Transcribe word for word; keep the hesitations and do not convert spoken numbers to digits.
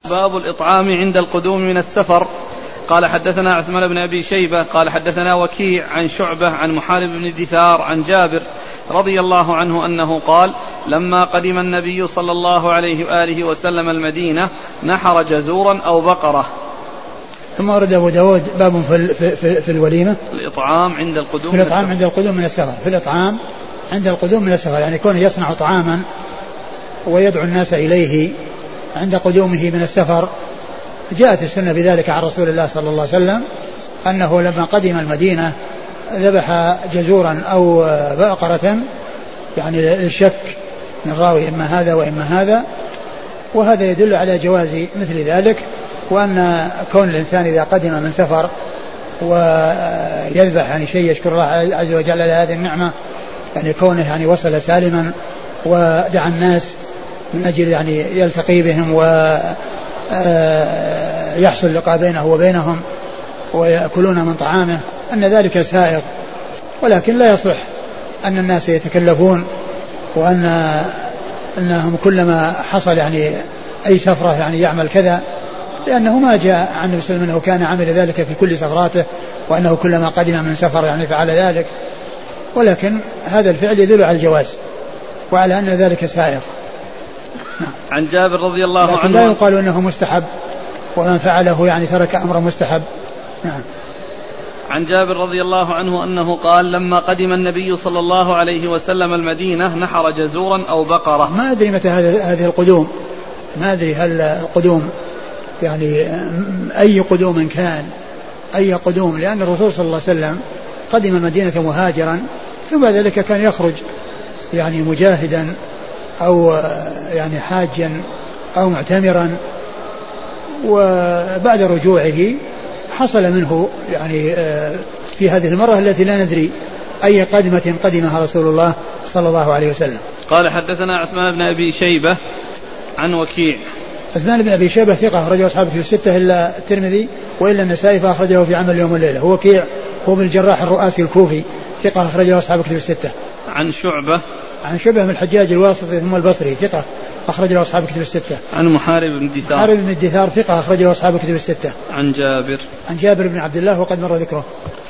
باب الإطعام عند القدوم من السفر. قال حدثنا عثمان بن أبي شيبة قال حدثنا وكيع عن شعبة عن محارب بن دثار عن جابر رضي الله عنه أنه قال لما قدم النبي صلى الله عليه وآله وسلم المدينة نحر جزورا أو بقرة. ثم ورد أبو داود باب في, في, في, في الوليمة الإطعام عند القدوم في الإطعام عند القدوم من السفر في الإطعام عند القدوم من السفر يعني كونه يصنع طعاما ويدعو الناس إليه عند قدومه من السفر. جاءت السنة بذلك عن رسول الله صلى الله عليه وسلم أنه لما قدم المدينة ذبح جزورا أو بقرة يعني الشك من راوي إما هذا وإما هذا، وهذا يدل على جواز مثل ذلك، وأن كون الإنسان إذا قدم من سفر ويذبح يعني شيء يشكر الله عز وجل على هذه النعمة، يعني كونه يعني وصل سالما ودعا الناس من أجل يعني يلتقي بهم ويحصل لقاء بينه وبينهم ويأكلون من طعامه، أن ذلك سائغ، ولكن لا يصح أن الناس يتكلفون وأن أنهم كلما حصل يعني أي سفرة يعني يعمل كذا، لأنه ما جاء عن النبي صلى الله عليه وسلم أنه كان عمل ذلك في كل سفراته وأنه كلما قدم من سفر يعني فعل ذلك، ولكن هذا الفعل يدل على الجواز وعلى أن ذلك سائغ. عن جابر رضي الله عنه لكن لا يقال أنه مستحب ومن فعله يعني ترك أمر مستحب. نعم. عن جابر رضي الله عنه أنه قال لما قدم النبي صلى الله عليه وسلم المدينة نحر جزورا أو بقرة. ما أدري متى هذه القدوم، ما أدري هل القدوم يعني أي قدوم كان أي قدوم، لأن الرسول صلى الله عليه وسلم قدم المدينة مهاجرا ثم بعد ذلك كان يخرج يعني مجاهدا أو يعني حاجا أو معتمرا، وبعد رجوعه حصل منه يعني في هذه المرة التي لا ندري أي قدمة قدمها رسول الله صلى الله عليه وسلم. قال حدثنا عثمان بن أبي شيبة عن وكيع. عثمان بن أبي شيبة ثقة أخرجه أصحابه في الستة إلا الترمذي وإلا النسائي فأخرجه في عمل يوم والليلة. هو وكيع هو بن الجراح الرؤاسي الكوفي ثقة أخرجه أصحابه في الستة. عن شعبة عن شعبة من الحجاج الواسطي ثم البصري ثقة أخرجه أصحاب كتب الستة. عن محارب بن دثار محارب بن دثار ثقة أخرجه أصحاب كتب الستة. عن جابر عن جابر بن عبد الله وقد مر ذكره.